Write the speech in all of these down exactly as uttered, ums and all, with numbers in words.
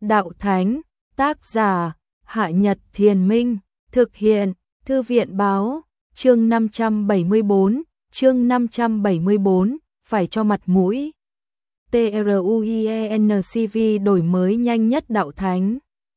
Đạo Thánh, tác giả, Hạ Nhật Thiền Minh, thực hiện, Thư viện Báo, chương năm trăm bảy mươi tư, chương năm trăm bảy mươi tư, phải cho mặt mũi. TRUIENCV đổi mới nhanh nhất Đạo Thánh.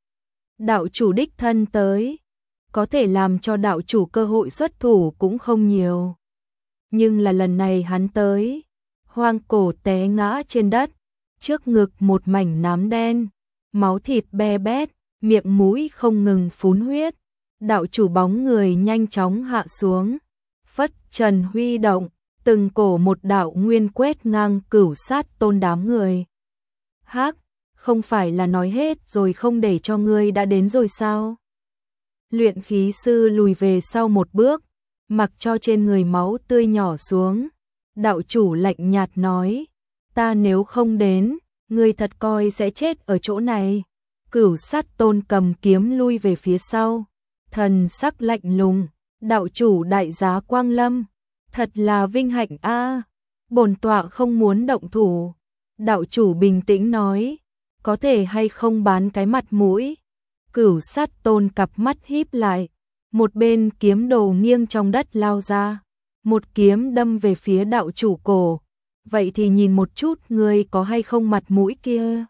Đạo chủ đích thân tới, có thể làm cho đạo chủ cơ hội xuất thủ cũng không nhiều. Nhưng là lần này hắn tới, hoang cổ té ngã trên đất, trước ngực một mảnh nám đen, máu thịt be bét, miệng mũi không ngừng phun huyết. Đạo chủ bóng người nhanh chóng hạ xuống, phất trần huy động, từng cổ một đạo nguyên quét ngang Cửu Sát Tôn đám người. Hắc, không phải là nói hết rồi không để cho ngươi đã đến rồi sao? Luyện khí sư lùi về sau một bước, mặc cho trên người máu tươi nhỏ xuống. Đạo chủ lạnh nhạt nói, ta nếu không đến, ngươi thật coi sẽ chết ở chỗ này. Cửu Sát Tôn cầm kiếm lui về phía sau, thần sắc lạnh lùng, đạo chủ đại giá quang lâm, thật là vinh hạnh a, à. Bổn tọa không muốn động thủ. Đạo chủ bình tĩnh nói, có thể hay không bán cái mặt mũi. Cửu Sát Tôn cặp mắt híp lại, một bên kiếm đồ nghiêng trong đất lao ra, một kiếm đâm về phía đạo chủ cổ. Vậy thì nhìn một chút ngươi có hay không mặt mũi kia.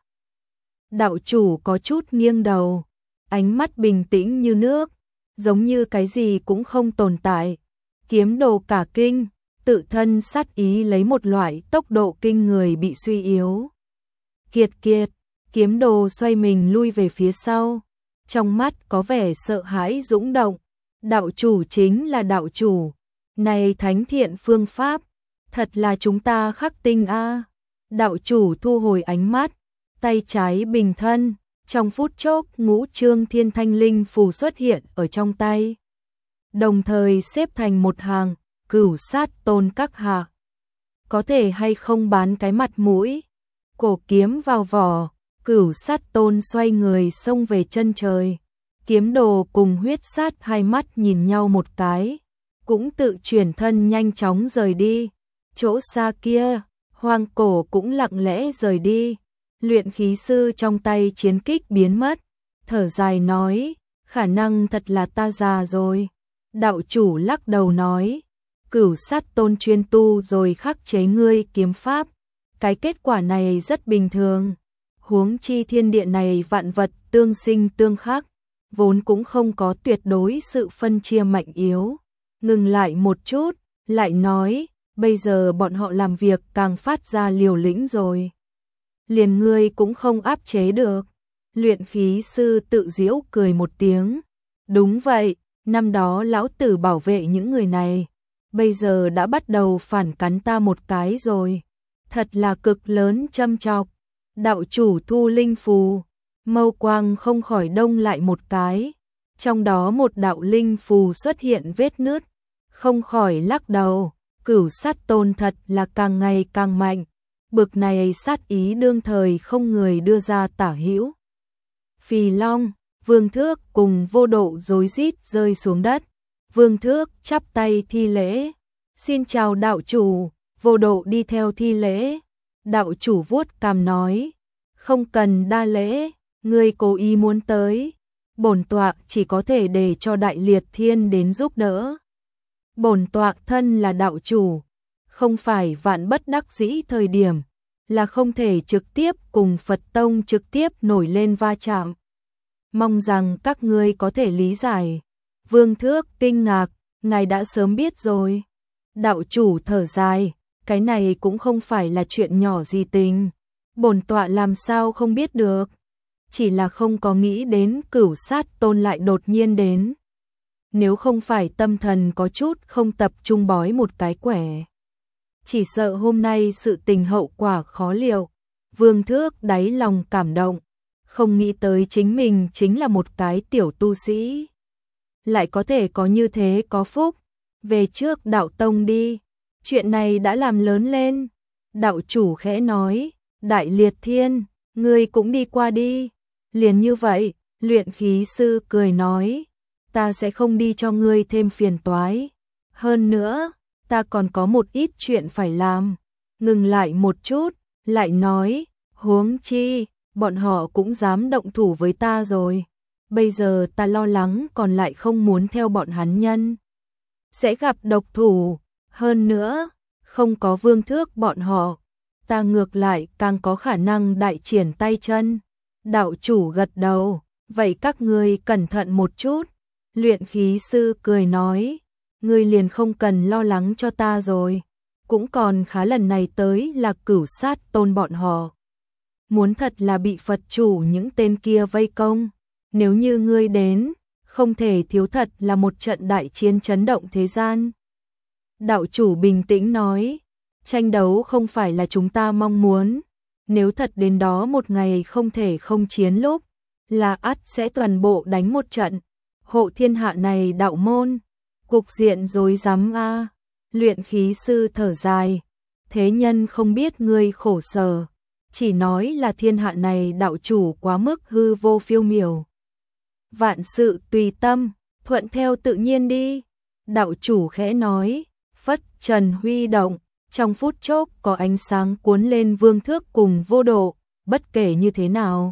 Đạo chủ có chút nghiêng đầu, ánh mắt bình tĩnh như nước, giống như cái gì cũng không tồn tại. Kiếm đồ cả kinh, tự thân sát ý lấy một loại tốc độ kinh người bị suy yếu. Kiệt kiệt, kiếm đồ xoay mình lui về phía sau, trong mắt có vẻ sợ hãi dũng động. Đạo chủ chính là đạo chủ, này thánh thiện phương pháp, thật là chúng ta khắc tinh a. À. Đạo chủ thu hồi ánh mắt, tay trái bình thân, trong phút chốc ngũ trương thiên thanh linh phù xuất hiện ở trong tay. Đồng thời xếp thành một hàng, Cửu Sát Tôn các hạ. Có thể hay không bán cái mặt mũi. Cổ kiếm vào vỏ, Cửu Sát Tôn xoay người xông về chân trời. Kiếm đồ cùng huyết sát hai mắt nhìn nhau một cái, cũng tự chuyển thân nhanh chóng rời đi. Chỗ xa kia, hoang cổ cũng lặng lẽ rời đi. Luyện khí sư trong tay chiến kích biến mất, thở dài nói, khả năng thật là ta già rồi. Đạo chủ lắc đầu nói, Cửu Sát Tôn chuyên tu rồi khắc chế ngươi kiếm pháp, cái kết quả này rất bình thường. Huống chi thiên địa này vạn vật tương sinh tương khắc, vốn cũng không có tuyệt đối sự phân chia mạnh yếu. Ngừng lại một chút, lại nói, bây giờ bọn họ làm việc càng phát ra liều lĩnh rồi. Liền ngươi cũng không áp chế được. Luyện khí sư tự giễu cười một tiếng. Đúng vậy, năm đó lão tử bảo vệ những người này, bây giờ đã bắt đầu phản cắn ta một cái rồi. Thật là cực lớn châm chọc. Đạo chủ thu linh phù, mâu quang không khỏi đông lại một cái. Trong đó một đạo linh phù xuất hiện vết nứt, không khỏi lắc đầu. Cửu Sát Tôn thật là càng ngày càng mạnh. Bực này sát ý đương thời không người đưa ra tả hữu. Phì Long, Vương Thước cùng Vô Độ rối rít rơi xuống đất. Vương Thước chắp tay thi lễ. Xin chào đạo chủ. Vô Độ đi theo thi lễ. Đạo chủ vuốt cằm nói, không cần đa lễ, ngươi cố ý muốn tới. Bổn tọa chỉ có thể để cho Đại Liệt Thiên đến giúp đỡ. Bổn tọa thân là đạo chủ, không phải vạn bất đắc dĩ thời điểm, là không thể trực tiếp cùng Phật Tông trực tiếp nổi lên va chạm. Mong rằng các ngươi có thể lý giải. Vương Thước kinh ngạc, ngài đã sớm biết rồi. Đạo chủ thở dài, cái này cũng không phải là chuyện nhỏ gì tình. Bổn tọa làm sao không biết được. Chỉ là không có nghĩ đến Cửu Sát Tôn lại đột nhiên đến. Nếu không phải tâm thần có chút không tập trung bói một cái quẻ, chỉ sợ hôm nay sự tình hậu quả khó liệu. Vương Thước đáy lòng cảm động, không nghĩ tới chính mình chính là một cái tiểu tu sĩ, lại có thể có như thế có phúc. Về trước đạo tông đi, chuyện này đã làm lớn lên. Đạo chủ khẽ nói, Đại Liệt Thiên, ngươi cũng đi qua đi. Liền như vậy, luyện khí sư cười nói, ta sẽ không đi cho ngươi thêm phiền toái. Hơn nữa, ta còn có một ít chuyện phải làm. Ngừng lại một chút, lại nói, huống chi, bọn họ cũng dám động thủ với ta rồi. Bây giờ ta lo lắng còn lại không muốn theo bọn hắn nhân. Sẽ gặp độc thủ, hơn nữa, không có Vương Thước bọn họ. Ta ngược lại càng có khả năng đại triển tay chân. Đạo chủ gật đầu, vậy các ngươi cẩn thận một chút. Luyện khí sư cười nói, ngươi liền không cần lo lắng cho ta rồi. Cũng còn khá, lần này tới là Cửu Sát Tôn bọn họ. Muốn thật là bị Phật chủ những tên kia vây công. Nếu như ngươi đến, không thể thiếu thật là một trận đại chiến chấn động thế gian. Đạo chủ bình tĩnh nói, tranh đấu không phải là chúng ta mong muốn. Nếu thật đến đó một ngày không thể không chiến lúc, là ắt sẽ toàn bộ đánh một trận. Hộ thiên hạ này đạo môn, cục diện rối rắm a. Luyện khí sư thở dài, thế nhân không biết ngươi khổ sở, chỉ nói là thiên hạ này đạo chủ quá mức hư vô phiêu miểu. Vạn sự tùy tâm, thuận theo tự nhiên đi. Đạo chủ khẽ nói, phất trần huy động, trong phút chốc có ánh sáng cuốn lên Vương Thước cùng Vô Độ, bất kể như thế nào.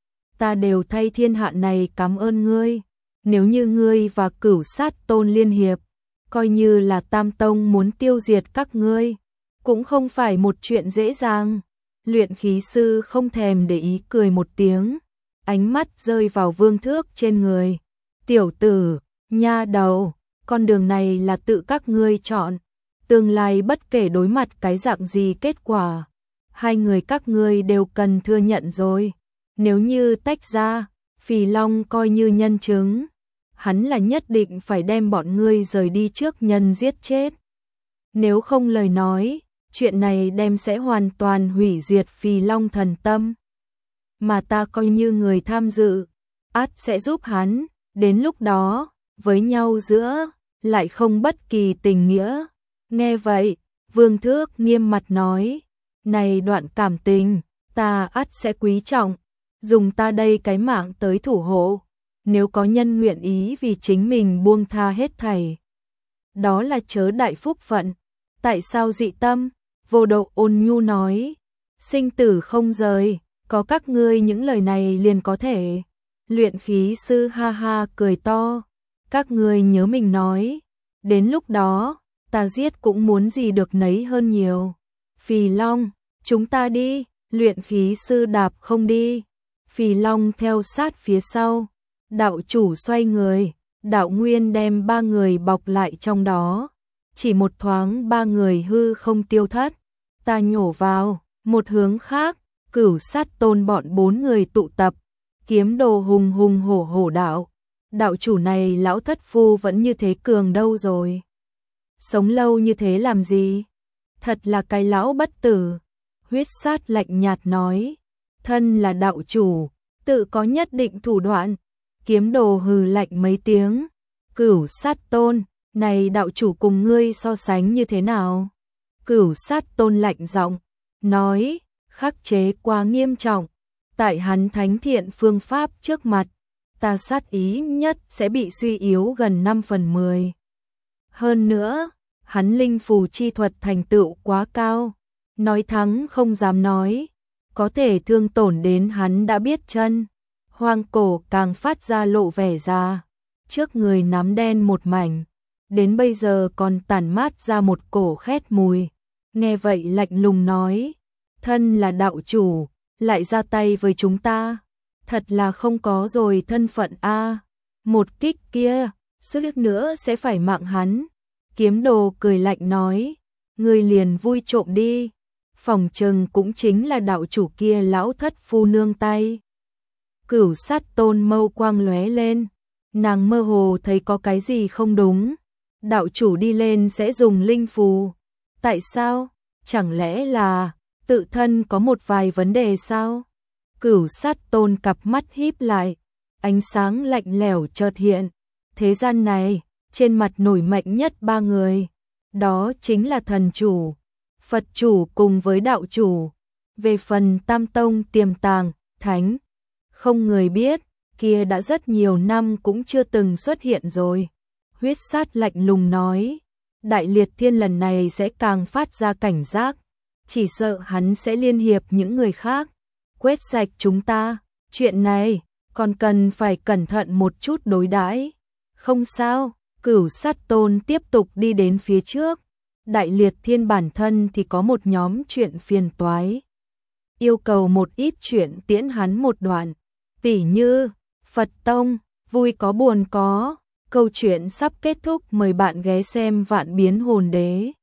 Ta đều thay thiên hạ này cảm ơn ngươi, nếu như ngươi và Cửu Sát Tôn liên hiệp, coi như là Tam Tông muốn tiêu diệt các ngươi, cũng không phải một chuyện dễ dàng. Luyện khí sư không thèm để ý cười một tiếng, ánh mắt rơi vào Vương Thước trên người. Tiểu tử, nha đầu, con đường này là tự các ngươi chọn, tương lai bất kể đối mặt cái dạng gì kết quả, hai người các ngươi đều cần thừa nhận rồi. Nếu như tách ra, Phì Long coi như nhân chứng, hắn là nhất định phải đem bọn ngươi rời đi trước nhân giết chết. Nếu không lời nói, chuyện này đem sẽ hoàn toàn hủy diệt Phì Long thần tâm. Mà ta coi như người tham dự, ắt sẽ giúp hắn, đến lúc đó, với nhau giữa, lại không bất kỳ tình nghĩa. Nghe vậy, Vương Thước nghiêm mặt nói, này đoạn cảm tình, ta ắt sẽ quý trọng, dùng ta đây cái mạng tới thủ hộ. Nếu có nhân nguyện ý vì chính mình buông tha hết thảy, đó là chớ đại phúc phận. Tại sao dị tâm? Vô Độ ôn nhu nói, sinh tử không rời, có các ngươi những lời này liền có thể. Luyện khí sư ha ha cười to, các ngươi nhớ mình nói, đến lúc đó, ta giết cũng muốn gì được nấy hơn nhiều. Phì Long, chúng ta đi. Luyện khí sư đạp không đi, Phì Long theo sát phía sau. Đạo chủ xoay người, đạo nguyên đem ba người bọc lại trong đó. Chỉ một thoáng ba người hư không tiêu thất. Ta nhổ vào, một hướng khác, Cửu Sát Tôn bọn bốn người tụ tập. Kiếm đồ hùng hùng hổ hổ đạo. Đạo chủ này lão thất phu vẫn như thế cường đâu rồi. Sống lâu như thế làm gì? Thật là cái lão bất tử. Huyết Sát lạnh nhạt nói, thân là đạo chủ, tự có nhất định thủ đoạn. Kiếm đồ hừ lạnh mấy tiếng, Cửu Sát Tôn, này đạo chủ cùng ngươi so sánh như thế nào? Cửu Sát Tôn lạnh giọng, nói, khắc chế quá nghiêm trọng, tại hắn thánh thiện phương pháp trước mặt, ta sát ý nhất sẽ bị suy yếu gần năm phần mười. Hơn nữa, hắn linh phù chi thuật thành tựu quá cao, nói thắng không dám nói, có thể thương tổn đến hắn đã biết chân. Hoang cổ càng phát ra lộ vẻ ra, trước người nắm đen một mảnh, đến bây giờ còn tản mát ra một cổ khét mùi. Nghe vậy lạnh lùng nói, thân là đạo chủ, lại ra tay với chúng ta, thật là không có rồi thân phận a. Một kích kia, suýt nữa sẽ phải mạng hắn. Kiếm đồ cười lạnh nói, ngươi liền vui trộm đi, phòng chừng cũng chính là đạo chủ kia lão thất phu nương tay. Cửu Sát Tôn mâu quang lóe lên, nàng mơ hồ thấy có cái gì không đúng. Đạo chủ đi lên sẽ dùng linh phù. Tại sao? Chẳng lẽ là tự thân có một vài vấn đề sao? Cửu Sát Tôn cặp mắt híp lại, ánh sáng lạnh lẽo chợt hiện. Thế gian này, trên mặt nổi mạnh nhất ba người, đó chính là thần chủ, Phật chủ cùng với đạo chủ. Về phần Tam Tông tiềm tàng, thánh, không người biết, kia đã rất nhiều năm cũng chưa từng xuất hiện rồi. Huyết Sát lạnh lùng nói, Đại Liệt Thiên lần này sẽ càng phát ra cảnh giác, chỉ sợ hắn sẽ liên hiệp những người khác. quét sạch chúng ta, chuyện này còn cần phải cẩn thận một chút đối đãi. Không sao, Cửu Sát Tôn tiếp tục đi đến phía trước. Đại Liệt Thiên bản thân thì có một nhóm chuyện phiền toái, yêu cầu một ít chuyện tiễn hắn một đoạn, tỉ như Phật Tông, vui có buồn có. Câu chuyện sắp kết thúc, mời bạn ghé xem Vạn Biến Hồn Đế.